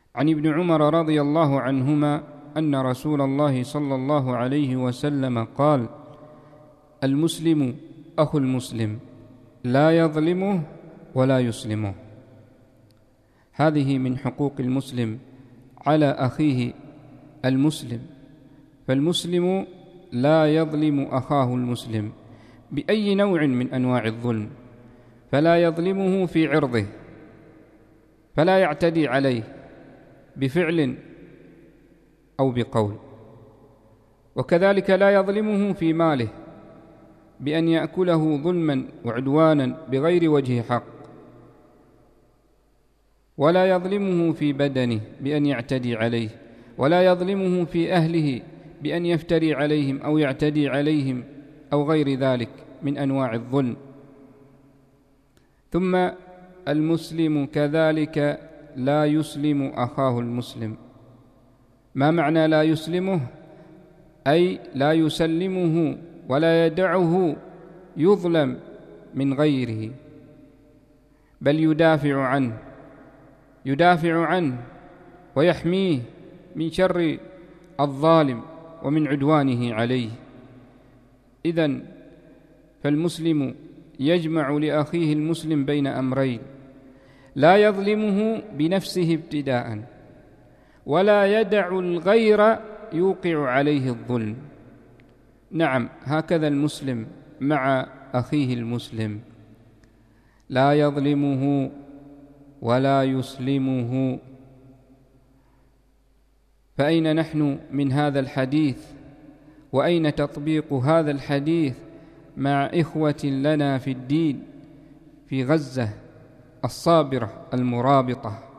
عن ابن عمر رضي الله عنهما أن رسول الله صلى الله عليه وسلم قال: المسلم أخو المسلم لا يظلمه ولا يسلمه. هذه من حقوق المسلم على أخيه المسلم، فالمسلم لا يظلم أخاه المسلم بأي نوع من أنواع الظلم، فلا يظلمه في عرضه، فلا يعتدي عليه بفعل أو بقول، وكذلك لا يظلمه في ماله بأن يأكله ظلما وعدوانا بغير وجه حق، ولا يظلمه في بدنه بأن يعتدي عليه، ولا يظلمه في أهله بأن يفتري عليهم أو يعتدي عليهم أو غير ذلك من أنواع الظلم. ثم المسلم كذلك لا يسلم أخاه المسلم. ما معنى لا يسلمه؟ أي لا يسلمه ولا يدعه يظلم من غيره، بل يدافع عنه ويحميه من شر الظالم ومن عدوانه عليه. إذن فالمسلم يجمع لأخيه المسلم بين أمرين: لا يظلمه بنفسه ابتداء، ولا يدع الغير يوقع عليه الظلم. نعم، هكذا المسلم مع أخيه المسلم، لا يظلمه ولا يسلمه. فأين نحن من هذا الحديث؟ وأين تطبيق هذا الحديث مع إخوة لنا في الدين في غزة الصابرة المرابطة؟